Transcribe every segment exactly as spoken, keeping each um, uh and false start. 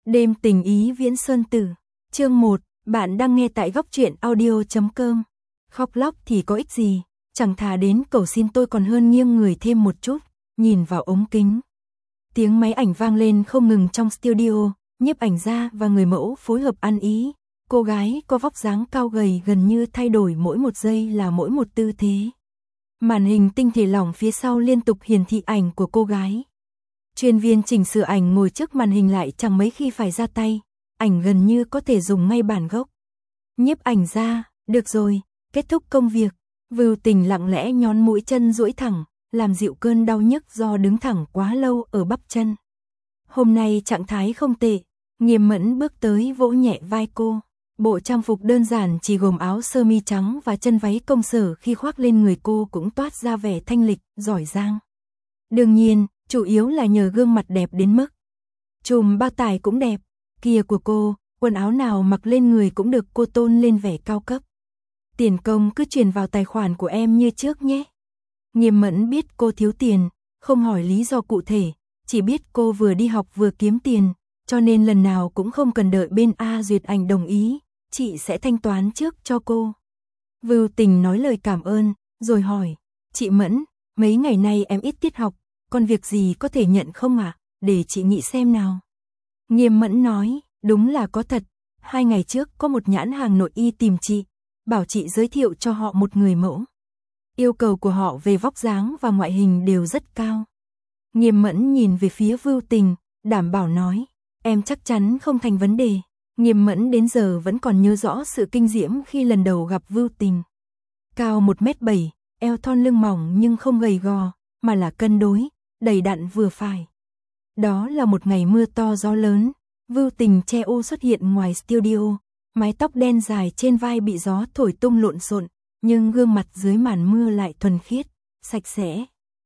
Đêm tình ý Viễn Sơn Tử. Chương một, bạn đang nghe tại góc truyện audio chấm com. Khóc lóc thì có ích gì, chẳng thà đến cầu xin tôi còn hơn nghiêng người thêm một chút, nhìn vào ống kính. Tiếng máy ảnh vang lên không ngừng trong studio, nhiếp ảnh gia và người mẫu phối hợp ăn ý. Cô gái có vóc dáng cao gầy gần như thay đổi mỗi một giây là mỗi một tư thế. Màn hình tinh thể lỏng phía sau liên tục hiển thị ảnh của cô gái. Chuyên viên chỉnh sửa ảnh ngồi trước màn hình lại chẳng mấy khi phải ra tay, ảnh gần như có thể dùng ngay bản gốc. Nhiếp ảnh gia, được rồi, kết thúc công việc. Vưu Tình lặng lẽ nhón mũi chân duỗi thẳng, làm dịu cơn đau nhức do đứng thẳng quá lâu ở bắp chân. Hôm nay trạng thái không tệ, Nghiêm Mẫn bước tới vỗ nhẹ vai cô. Bộ trang phục đơn giản chỉ gồm áo sơ mi trắng và chân váy công sở khi khoác lên người cô cũng toát ra vẻ thanh lịch, giỏi giang. Đương nhiên, chủ yếu là nhờ gương mặt đẹp đến mức. Chùm bao tải cũng đẹp, kia của cô, quần áo nào mặc lên người cũng được cô tôn lên vẻ cao cấp. Tiền công cứ chuyển vào tài khoản của em như trước nhé. Nghiêm Mẫn biết cô thiếu tiền, không hỏi lý do cụ thể, chỉ biết cô vừa đi học vừa kiếm tiền, cho nên lần nào cũng không cần đợi bên A duyệt ảnh đồng ý, chị sẽ thanh toán trước cho cô. Vưu Tình nói lời cảm ơn, rồi hỏi, chị Mẫn, mấy ngày nay em ít tiết học, còn việc gì có thể nhận không ạ, à? Để chị nghĩ xem nào. Nghiêm Mẫn nói, đúng là có thật, hai ngày trước có một nhãn hàng nội y tìm chị, bảo chị giới thiệu cho họ một người mẫu. Yêu cầu của họ về vóc dáng và ngoại hình đều rất cao. Nghiêm Mẫn nhìn về phía Vưu Tình, đảm bảo nói, em chắc chắn không thành vấn đề. Nghiêm Mẫn đến giờ vẫn còn nhớ rõ sự kinh diễm khi lần đầu gặp Vưu Tình. Cao một mét bảy, eo thon lưng mỏng nhưng không gầy gò, mà là cân đối, đầy đặn vừa phải. Đó là một ngày mưa to gió lớn, Vưu Tình che ô xuất hiện ngoài studio, mái tóc đen dài trên vai bị gió thổi tung lộn xộn, nhưng gương mặt dưới màn mưa lại thuần khiết, sạch sẽ.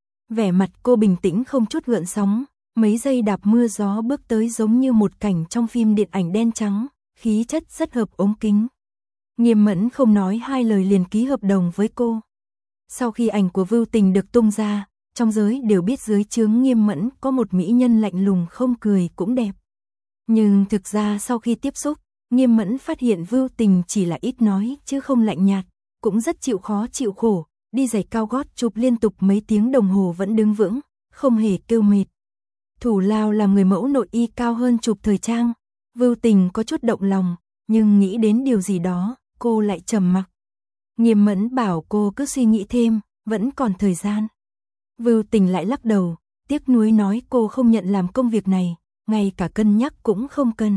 Vẻ mặt cô bình tĩnh không chút gợn sóng, mấy giây đạp mưa gió bước tới giống như một cảnh trong phim điện ảnh đen trắng, khí chất rất hợp ống kính. Nghiêm Mẫn không nói hai lời liền ký hợp đồng với cô. Sau khi ảnh của Vưu Tình được tung ra, trong giới đều biết dưới trướng Nghiêm Mẫn có một mỹ nhân lạnh lùng không cười cũng đẹp. Nhưng thực ra sau khi tiếp xúc, Nghiêm Mẫn phát hiện Vưu Tình chỉ là ít nói chứ không lạnh nhạt, cũng rất chịu khó chịu khổ, đi giày cao gót chụp liên tục mấy tiếng đồng hồ vẫn đứng vững, không hề kêu mệt. Thủ lao làm người mẫu nội y cao hơn chụp thời trang, Vưu Tình có chút động lòng, nhưng nghĩ đến điều gì đó, cô lại trầm mặc. Nghiêm Mẫn bảo cô cứ suy nghĩ thêm, vẫn còn thời gian. Vưu Tình lại lắc đầu, tiếc nuối nói cô không nhận làm công việc này, ngay cả cân nhắc cũng không cần.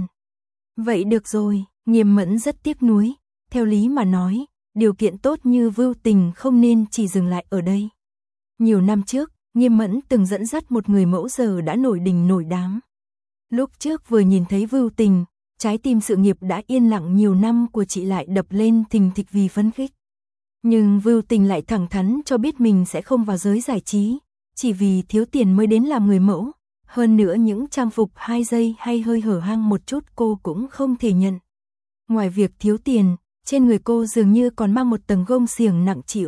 Vậy được rồi, Nghiêm Mẫn rất tiếc nuối, theo lý mà nói, điều kiện tốt như Vưu Tình không nên chỉ dừng lại ở đây. Nhiều năm trước, Nghiêm Mẫn từng dẫn dắt một người mẫu giờ đã nổi đình nổi đám. Lúc trước vừa nhìn thấy Vưu Tình, trái tim sự nghiệp đã yên lặng nhiều năm của chị lại đập lên thình thịch vì phấn khích. Nhưng Vưu Tình lại thẳng thắn cho biết mình sẽ không vào giới giải trí, chỉ vì thiếu tiền mới đến làm người mẫu. Hơn nữa những trang phục hai giây hay hơi hở hang một chút cô cũng không thể nhận. Ngoài việc thiếu tiền, trên người cô dường như còn mang một tầng gông xiềng nặng trĩu.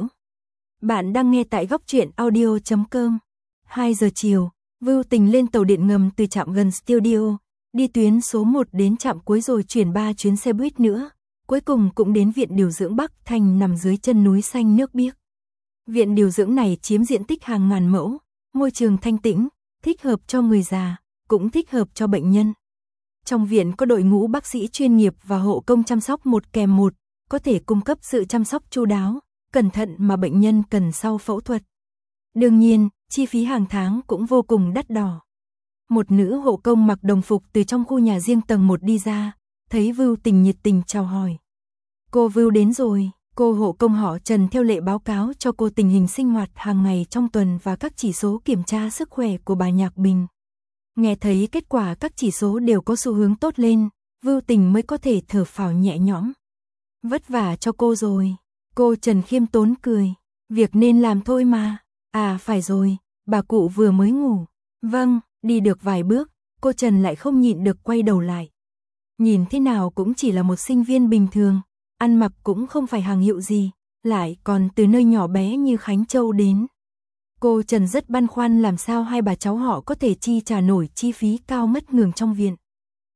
Bạn đang nghe tại góc truyện audio chấm com. hai giờ chiều, Vưu Tình lên tàu điện ngầm từ trạm gần studio, đi tuyến số một đến trạm cuối rồi chuyển ba chuyến xe buýt nữa. Cuối cùng cũng đến viện điều dưỡng Bắc Thành nằm dưới chân núi xanh nước biếc. Viện điều dưỡng này chiếm diện tích hàng ngàn mẫu, môi trường thanh tĩnh, thích hợp cho người già, cũng thích hợp cho bệnh nhân. Trong viện có đội ngũ bác sĩ chuyên nghiệp và hộ công chăm sóc một kèm một, có thể cung cấp sự chăm sóc chu đáo, cẩn thận mà bệnh nhân cần sau phẫu thuật. Đương nhiên, chi phí hàng tháng cũng vô cùng đắt đỏ. Một nữ hộ công mặc đồng phục từ trong khu nhà riêng tầng một đi ra, thấy Vưu Tình nhiệt tình chào hỏi. Cô Vưu đến rồi, cô hộ công họ Trần theo lệ báo cáo cho cô tình hình sinh hoạt hàng ngày trong tuần và các chỉ số kiểm tra sức khỏe của bà Nhạc Bình. Nghe thấy kết quả các chỉ số đều có xu hướng tốt lên, Vưu Tình mới có thể thở phào nhẹ nhõm. Vất vả cho cô rồi, cô Trần khiêm tốn cười, việc nên làm thôi mà. À phải rồi, bà cụ vừa mới ngủ. Vâng, đi được vài bước, cô Trần lại không nhịn được quay đầu lại. Nhìn thế nào cũng chỉ là một sinh viên bình thường, ăn mặc cũng không phải hàng hiệu gì, lại còn từ nơi nhỏ bé như Khánh Châu đến. Cô Trần rất băn khoăn làm sao hai bà cháu họ có thể chi trả nổi chi phí cao ngất ngường trong viện.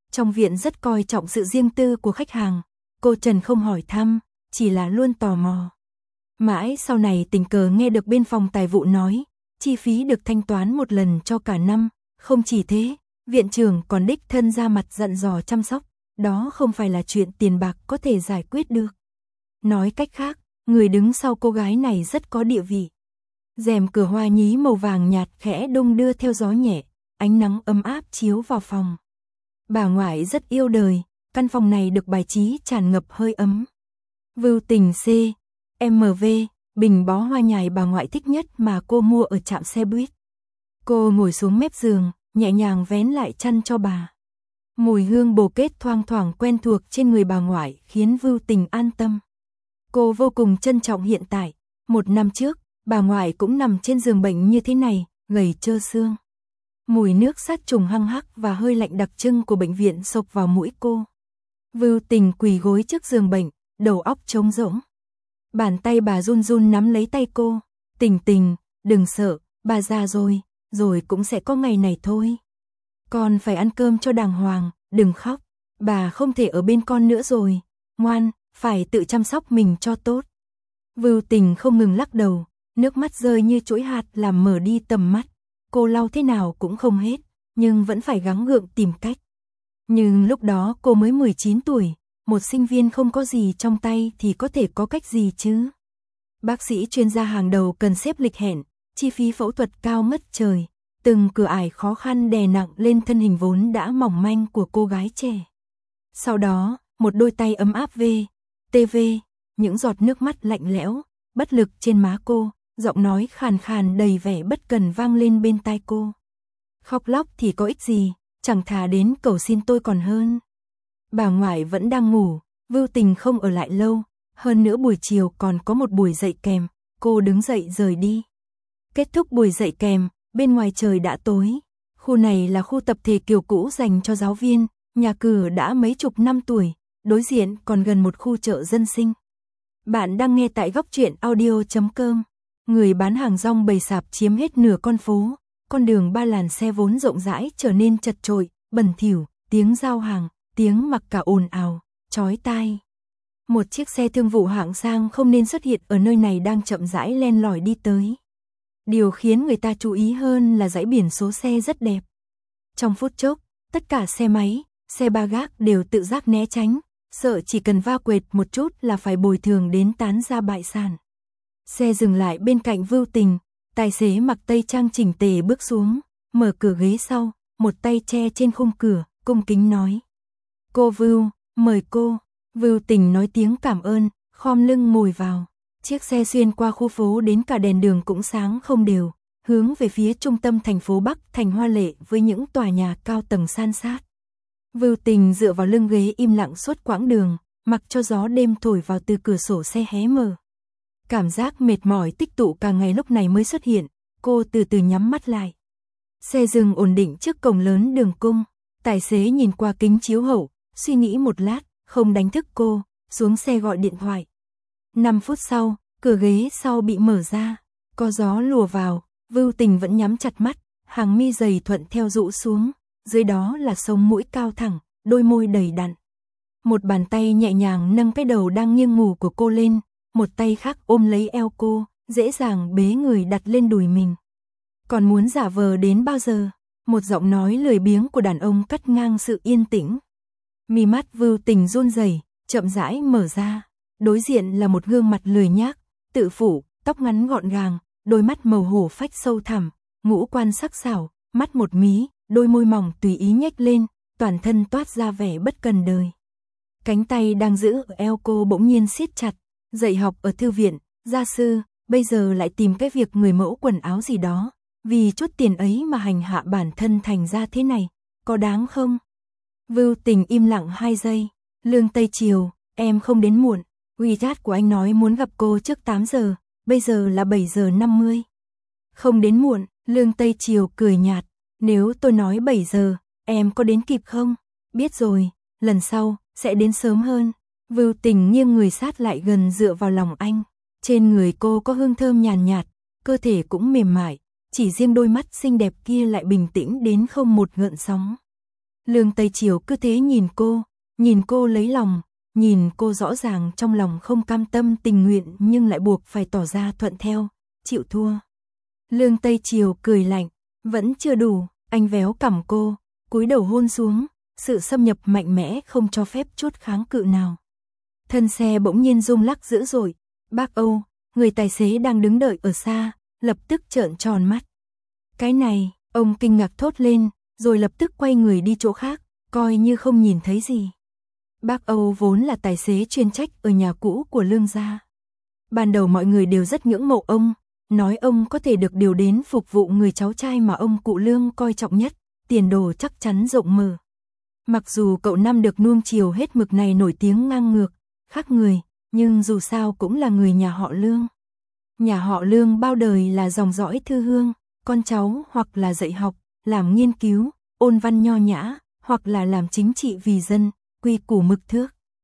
Trong viện rất coi trọng sự riêng tư của khách hàng, cô Trần không hỏi thăm, chỉ là luôn tò mò. Mãi sau này tình cờ nghe được bên phòng tài vụ nói, chi phí được thanh toán một lần cho cả năm, không chỉ thế, viện trưởng còn đích thân ra mặt dặn dò chăm sóc, đó không phải là chuyện tiền bạc có thể giải quyết được. Nói cách khác, người đứng sau cô gái này rất có địa vị. Rèm cửa hoa nhí màu vàng nhạt khẽ đung đưa theo gió nhẹ, ánh nắng ấm áp chiếu vào phòng. Bà ngoại rất yêu đời, căn phòng này được bài trí tràn ngập hơi ấm. Vưu Tình C, em vê, bình bó hoa nhài bà ngoại thích nhất mà cô mua ở trạm xe buýt. Cô ngồi xuống mép giường, nhẹ nhàng vén lại chăn cho bà. Mùi hương bồ kết thoang thoảng quen thuộc trên người bà ngoại khiến Vưu Tình an tâm. Cô vô cùng trân trọng hiện tại, một năm trước, bà ngoại cũng nằm trên giường bệnh như thế này, gầy trơ xương. Mùi nước sát trùng hăng hắc và hơi lạnh đặc trưng của bệnh viện xộc vào mũi cô. Vưu Tình quỳ gối trước giường bệnh, đầu óc trống rỗng. Bàn tay bà run run nắm lấy tay cô. Tình Tình, đừng sợ, bà già rồi, rồi cũng sẽ có ngày này thôi. Con phải ăn cơm cho đàng hoàng, đừng khóc. Bà không thể ở bên con nữa rồi. Ngoan, phải tự chăm sóc mình cho tốt. Vưu Tình không ngừng lắc đầu, nước mắt rơi như chuỗi hạt làm mở đi tầm mắt. Cô lau thế nào cũng không hết, nhưng vẫn phải gắng gượng tìm cách. Nhưng lúc đó cô mới mười chín tuổi, một sinh viên không có gì trong tay thì có thể có cách gì chứ? Bác sĩ chuyên gia hàng đầu cần xếp lịch hẹn, chi phí phẫu thuật cao ngất trời, từng cửa ải khó khăn đè nặng lên thân hình vốn đã mỏng manh của cô gái trẻ. Sau đó, một đôi tay ấm áp về, tê vê, những giọt nước mắt lạnh lẽo, bất lực trên má cô, giọng nói khàn khàn đầy vẻ bất cần vang lên bên tai cô. Khóc lóc thì có ích gì, chẳng thà đến cầu xin tôi còn hơn. Bà ngoại vẫn đang ngủ, Vưu Tình không ở lại lâu, hơn nữa buổi chiều còn có một buổi dạy kèm, cô đứng dậy rời đi. Kết thúc buổi dạy kèm, bên ngoài trời đã tối, khu này là khu tập thể kiểu cũ dành cho giáo viên, nhà cửa đã mấy chục năm tuổi, đối diện còn gần một khu chợ dân sinh. Bạn đang nghe tại góc truyện audio chấm com. Người bán hàng rong bày sạp chiếm hết nửa con phố, con đường ba làn xe vốn rộng rãi trở nên chật chội, bẩn thỉu, tiếng giao hàng, tiếng mặc cả ồn ào, chói tai. Một chiếc xe thương vụ hạng sang không nên xuất hiện ở nơi này đang chậm rãi len lỏi đi tới. Điều khiến người ta chú ý hơn là dãy biển số xe rất đẹp. Trong phút chốc, tất cả xe máy, xe ba gác đều tự giác né tránh, sợ chỉ cần va quệt một chút là phải bồi thường đến tán ra bại sản. Xe dừng lại bên cạnh Vưu Tình, tài xế mặc tây trang chỉnh tề bước xuống, mở cửa ghế sau, một tay che trên khung cửa, cung kính nói. Cô Vưu, mời cô. Vưu Tình nói tiếng cảm ơn, khom lưng ngồi vào. Chiếc xe xuyên qua khu phố đến cả đèn đường cũng sáng không đều, hướng về phía trung tâm thành phố Bắc thành hoa lệ với những tòa nhà cao tầng san sát. Vưu Tình dựa vào lưng ghế im lặng suốt quãng đường, mặc cho gió đêm thổi vào từ cửa sổ xe hé mở. Cảm giác mệt mỏi tích tụ cả ngày lúc này mới xuất hiện, cô từ từ nhắm mắt lại. Xe dừng ổn định trước cổng lớn đường cung, tài xế nhìn qua kính chiếu hậu, suy nghĩ một lát, không đánh thức cô, xuống xe gọi điện thoại. năm phút sau, cửa ghế sau bị mở ra, có gió lùa vào, Vưu Tình vẫn nhắm chặt mắt, hàng mi dày thuận theo rũ xuống, dưới đó là sống mũi cao thẳng, đôi môi đầy đặn. Một bàn tay nhẹ nhàng nâng cái đầu đang nghiêng ngủ của cô lên, một tay khác ôm lấy eo cô, dễ dàng bế người đặt lên đùi mình. Còn muốn giả vờ đến bao giờ? Một giọng nói lười biếng của đàn ông cắt ngang sự yên tĩnh. Mi mắt Vưu Tình run rẩy, chậm rãi mở ra. Đối diện là một gương mặt lười nhác, tự phủ, tóc ngắn gọn gàng, đôi mắt màu hổ phách sâu thẳm, ngũ quan sắc sảo, mắt một mí, đôi môi mỏng tùy ý nhếch lên, toàn thân toát ra vẻ bất cần đời. Cánh tay đang giữ ở eo cô bỗng nhiên siết chặt, dạy học ở thư viện, gia sư, bây giờ lại tìm cái việc người mẫu quần áo gì đó, vì chút tiền ấy mà hành hạ bản thân thành ra thế này, có đáng không? Vưu Tình im lặng hai giây, Lương Tây Triều, em không đến muộn, WeChat của anh nói muốn gặp cô trước tám giờ, bây giờ là bảy giờ năm mươi. Không đến muộn, Lương Tây Triều cười nhạt, nếu tôi nói bảy giờ, em có đến kịp không? Biết rồi, lần sau, sẽ đến sớm hơn. Vưu Tình nghiêng người sát lại gần dựa vào lòng anh, trên người cô có hương thơm nhàn nhạt, cơ thể cũng mềm mại, chỉ riêng đôi mắt xinh đẹp kia lại bình tĩnh đến không một gợn sóng. Lương Tây Triều cứ thế nhìn cô, nhìn cô lấy lòng, nhìn cô rõ ràng trong lòng không cam tâm tình nguyện nhưng lại buộc phải tỏ ra thuận theo, chịu thua. Lương Tây Triều cười lạnh, vẫn chưa đủ, anh véo cằm cô, cúi đầu hôn xuống, sự xâm nhập mạnh mẽ không cho phép chút kháng cự nào. Thân xe bỗng nhiên rung lắc dữ dội, bác Âu, người tài xế đang đứng đợi ở xa, lập tức trợn tròn mắt. Cái này, ông kinh ngạc thốt lên, rồi lập tức quay người đi chỗ khác, coi như không nhìn thấy gì. Bác Âu vốn là tài xế chuyên trách ở nhà cũ của Lương gia. Ban đầu mọi người đều rất ngưỡng mộ ông, nói ông có thể được điều đến phục vụ người cháu trai mà ông cụ Lương coi trọng nhất, tiền đồ chắc chắn rộng mở. Mặc dù cậu Năm được nuông chiều hết mực này nổi tiếng ngang ngược, khác người, nhưng dù sao cũng là người nhà họ Lương. Nhà họ Lương bao đời là dòng dõi thư hương, con cháu hoặc là dạy học, làm nghiên cứu, ôn văn nho nhã, hoặc là làm chính trị vì dân, quy củ mực thước.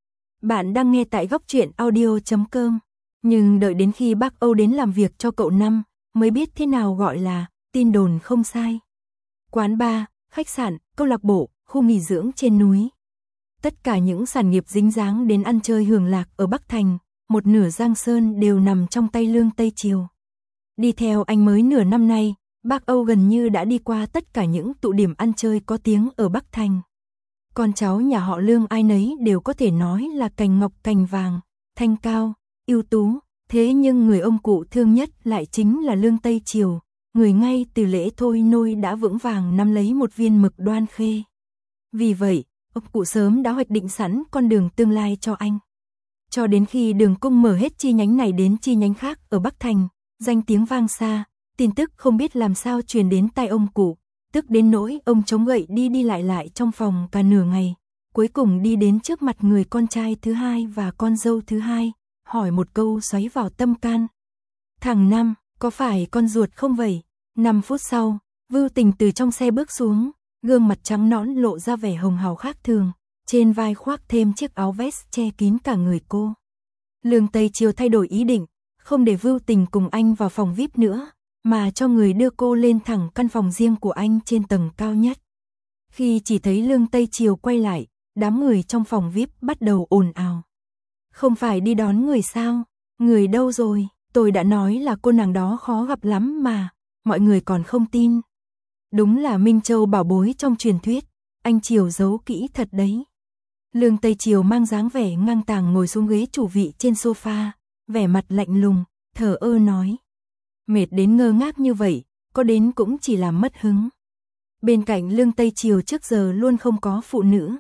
Bạn đang nghe tại góc truyện audio chấm com, nhưng đợi đến khi bác Âu đến làm việc cho cậu Năm, mới biết thế nào gọi là tin đồn không sai. Quán bar, khách sạn, câu lạc bộ, khu nghỉ dưỡng trên núi. Tất cả những sản nghiệp dính dáng đến ăn chơi hưởng lạc ở Bắc Thành, một nửa Giang Sơn đều nằm trong tay Lương Tây Triều. Đi theo anh mới nửa năm nay, bác Âu gần như đã đi qua tất cả những tụ điểm ăn chơi có tiếng ở Bắc Thành. Con cháu nhà họ Lương ai nấy đều có thể nói là cành ngọc cành vàng, thanh cao, ưu tú, thế nhưng người ông cụ thương nhất lại chính là Lương Tây Triều, người ngay từ lễ thôi nôi đã vững vàng nắm lấy một viên mực đoan khê. Vì vậy, ông cụ sớm đã hoạch định sẵn con đường tương lai cho anh. Cho đến khi Đường Cung mở hết chi nhánh này đến chi nhánh khác ở Bắc Thành, danh tiếng vang xa, tin tức không biết làm sao truyền đến tai ông cụ, tức đến nỗi ông chống gậy đi đi lại lại trong phòng cả nửa ngày, cuối cùng đi đến trước mặt người con trai thứ hai và con dâu thứ hai, hỏi một câu xoáy vào tâm can. Thằng Năm, có phải con ruột không vậy? Năm phút sau, Vưu Tình từ trong xe bước xuống, gương mặt trắng nõn lộ ra vẻ hồng hào khác thường, trên vai khoác thêm chiếc áo vest che kín cả người cô. Lương Tây Triều thay đổi ý định, không để Vưu Tình cùng anh vào phòng vi ai pi nữa, mà cho người đưa cô lên thẳng căn phòng riêng của anh trên tầng cao nhất. Khi chỉ thấy Lương Tây Triều quay lại, đám người trong phòng vi ai pi bắt đầu ồn ào. Không phải đi đón người sao? Người đâu rồi? Tôi đã nói là cô nàng đó khó gặp lắm mà, mọi người còn không tin. Đúng là Minh Châu bảo bối trong truyền thuyết, anh Triều giấu kỹ thật đấy. Lương Tây Triều mang dáng vẻ ngang tàng ngồi xuống ghế chủ vị trên sofa, vẻ mặt lạnh lùng, thờ ơ nói. Mệt đến ngơ ngác như vậy, có đến cũng chỉ làm mất hứng. Bên cạnh Lương Tây Triều trước giờ luôn không có phụ nữ.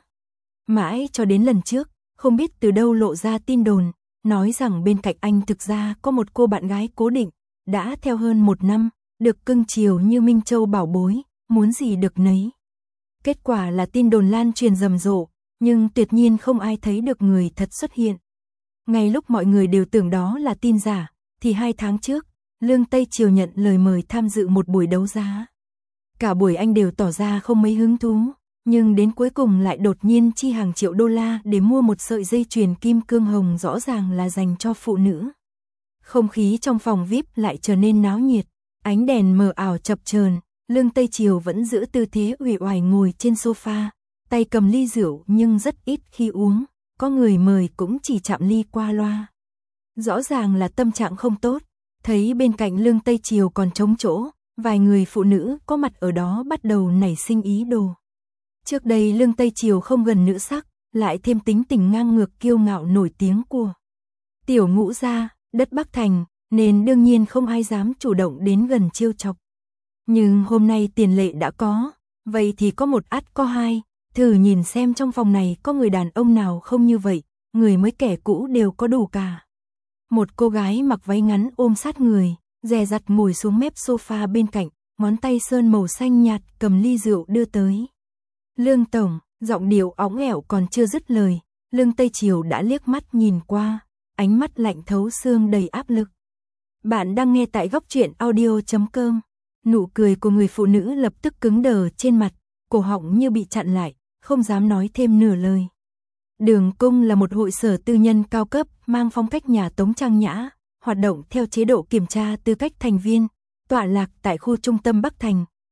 Mãi cho đến lần trước, không biết từ đâu lộ ra tin đồn, nói rằng bên cạnh anh thực ra có một cô bạn gái cố định, đã theo hơn một năm, được cưng chiều như Minh Châu bảo bối, muốn gì được nấy. Kết quả là tin đồn lan truyền rầm rộ, nhưng tuyệt nhiên không ai thấy được người thật xuất hiện. Ngay lúc mọi người đều tưởng đó là tin giả, thì hai tháng trước, Lương Tây Triều nhận lời mời tham dự một buổi đấu giá. Cả buổi anh đều tỏ ra không mấy hứng thú, nhưng đến cuối cùng lại đột nhiên chi hàng triệu đô la để mua một sợi dây chuyền kim cương hồng rõ ràng là dành cho phụ nữ. Không khí trong phòng vi ai pi lại trở nên náo nhiệt, ánh đèn mờ ảo chập chờn, Lương Tây Triều vẫn giữ tư thế uể oải ngồi trên sofa, tay cầm ly rượu nhưng rất ít khi uống, có người mời cũng chỉ chạm ly qua loa. Rõ ràng là tâm trạng không tốt, thấy bên cạnh Lương Tây Triều còn trống chỗ, vài người phụ nữ có mặt ở đó bắt đầu nảy sinh ý đồ. Trước đây Lương Tây Triều không gần nữ sắc, lại thêm tính tình ngang ngược kiêu ngạo nổi tiếng của tiểu ngũ gia, đất Bắc Thành, nên đương nhiên không ai dám chủ động đến gần trêu chọc. Nhưng hôm nay tiền lệ đã có, vậy thì có một ắt có hai, thử nhìn xem trong phòng này có người đàn ông nào không như vậy, người mới kẻ cũ đều có đủ cả. Một cô gái mặc váy ngắn ôm sát người, dè dặt ngồi xuống mép sofa bên cạnh, ngón tay sơn màu xanh nhạt cầm ly rượu đưa tới. Lương tổng, giọng điệu óng ẻo còn chưa dứt lời, Lương Tây Triều đã liếc mắt nhìn qua, ánh mắt lạnh thấu xương đầy áp lực. Bạn đang nghe tại góc truyện audio chấm com. Nụ cười của người phụ nữ lập tức cứng đờ trên mặt, cổ họng như bị chặn lại, không dám nói thêm nửa lời. Đường Cung là một hội sở tư nhân cao cấp, mang phong cách nhà Tống trang nhã, hoạt động theo chế độ kiểm tra tư cách thành viên, tọa lạc tại khu trung tâm Bắc Thành,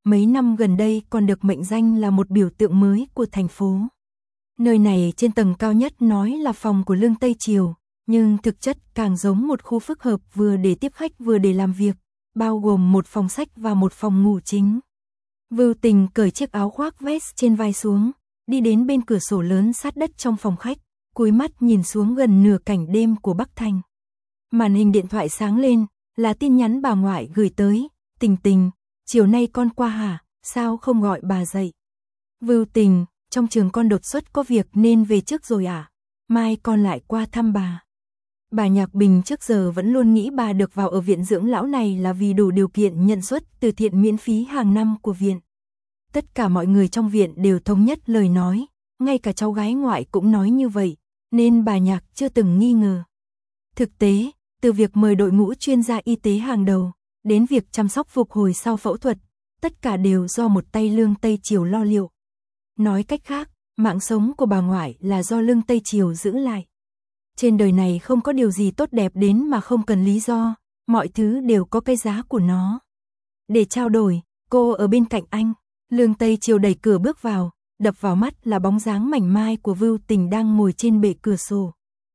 mấy năm gần đây còn được mệnh danh là một biểu tượng mới của thành phố. Nơi này trên tầng cao nhất nói là phòng của Lương Tây Triều, nhưng thực chất càng giống một khu phức hợp vừa để tiếp khách vừa để làm việc, bao gồm một phòng sách và một phòng ngủ chính. Vưu Tình cởi chiếc áo khoác vest trên vai xuống, đi đến bên cửa sổ lớn sát đất trong phòng khách, cúi mắt nhìn xuống gần nửa cảnh đêm của Bắc Thành. Màn hình điện thoại sáng lên, là tin nhắn bà ngoại gửi tới, Tình Tình, chiều nay con qua hả, sao không gọi bà dậy? Vưu Tình, trong trường con đột xuất có việc nên về trước rồi à? Mai con lại qua thăm bà. Bà Nhạc Bình trước giờ vẫn luôn nghĩ bà được vào ở viện dưỡng lão này là vì đủ điều kiện nhận suất từ thiện miễn phí hàng năm của viện. Tất cả mọi người trong viện đều thống nhất lời nói, ngay cả cháu gái ngoại cũng nói như vậy, nên bà Nhạc chưa từng nghi ngờ. Thực tế, từ việc mời đội ngũ chuyên gia y tế hàng đầu, đến việc chăm sóc phục hồi sau phẫu thuật, tất cả đều do một tay Lương Tây Triều lo liệu. Nói cách khác, mạng sống của bà ngoại là do Lương Tây Triều giữ lại. Trên đời này không có điều gì tốt đẹp đến mà không cần lý do, mọi thứ đều có cái giá của nó. Để trao đổi, cô ở bên cạnh anh, Lương Tây Triều đẩy cửa bước vào, đập vào mắt là bóng dáng mảnh mai của Vưu Tình đang ngồi trên bệ cửa sổ.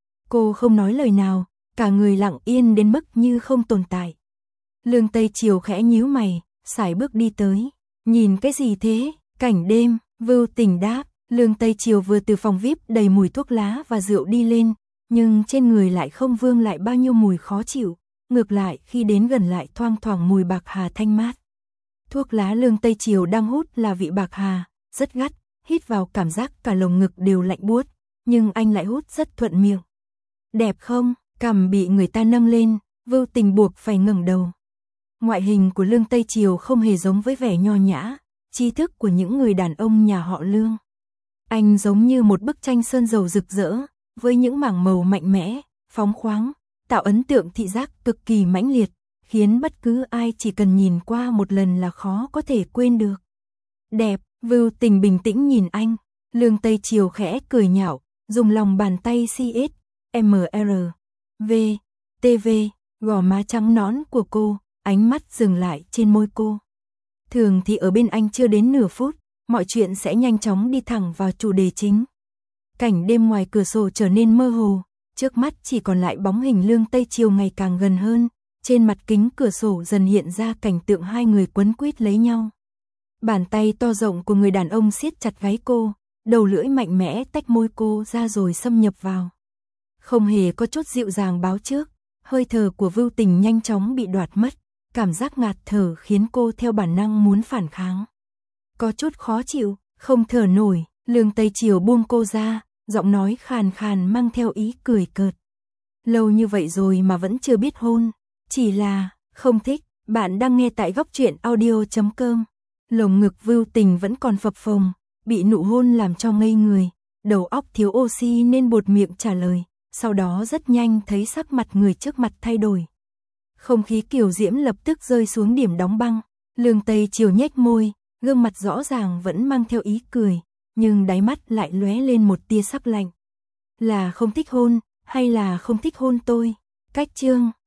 Cô không nói lời nào, cả người lặng yên đến mức như không tồn tại. Lương Tây Triều khẽ nhíu mày, sải bước đi tới. Nhìn cái gì thế? Cảnh đêm, Vưu Tình đáp. Lương Tây Triều vừa từ phòng vi ai pi đầy mùi thuốc lá và rượu đi lên, nhưng trên người lại không vương lại bao nhiêu mùi khó chịu, ngược lại khi đến gần lại thoang thoảng mùi bạc hà thanh mát. Thuốc lá Lương Tây Triều đang hút là vị bạc hà, rất gắt, hít vào cảm giác cả lồng ngực đều lạnh buốt, nhưng anh lại hút rất thuận miệng. Đẹp không? Cằm bị người ta nâng lên, Vưu Tình buộc phải ngẩng đầu. Ngoại hình của Lương Tây Triều không hề giống với vẻ nho nhã, tri thức của những người đàn ông nhà họ Lương. Anh giống như một bức tranh sơn dầu rực rỡ, với những mảng màu mạnh mẽ, phóng khoáng, tạo ấn tượng thị giác cực kỳ mãnh liệt, khiến bất cứ ai chỉ cần nhìn qua một lần là khó có thể quên được. Đẹp, Vưu Tình bình tĩnh nhìn anh, Lương Tây Triều khẽ cười nhạo, dùng lòng bàn tay xê ét, em rờ, vê, tê vê, gò má trắng nõn của cô, ánh mắt dừng lại trên môi cô. Thường thì ở bên anh chưa đến nửa phút, mọi chuyện sẽ nhanh chóng đi thẳng vào chủ đề chính. Cảnh đêm ngoài cửa sổ trở nên mơ hồ, trước mắt chỉ còn lại bóng hình Lương Tây Triều ngày càng gần hơn, trên mặt kính cửa sổ dần hiện ra cảnh tượng hai người quấn quýt lấy nhau. Bàn tay to rộng của người đàn ông siết chặt gáy cô, đầu lưỡi mạnh mẽ tách môi cô ra rồi xâm nhập vào. Không hề có chút dịu dàng báo trước, hơi thở của Vưu Tình nhanh chóng bị đoạt mất, cảm giác ngạt thở khiến cô theo bản năng muốn phản kháng. Có chút khó chịu, không thở nổi, Lương Tây Triều buông cô ra, giọng nói khàn khàn mang theo ý cười cợt. Lâu như vậy rồi mà vẫn chưa biết hôn, chỉ là không thích. Bạn đang nghe tại góc truyện audio chấm com. Lồng ngực Vưu Tình vẫn còn phập phồng, bị nụ hôn làm cho ngây người, đầu óc thiếu oxy nên buột miệng trả lời, sau đó rất nhanh thấy sắc mặt người trước mặt thay đổi. Không khí kiều diễm lập tức rơi xuống điểm đóng băng, Lương Tây Triều nhếch môi, gương mặt rõ ràng vẫn mang theo ý cười, nhưng đáy mắt lại lóe lên một tia sắc lạnh. Là không thích hôn, hay là không thích hôn tôi? Cách chương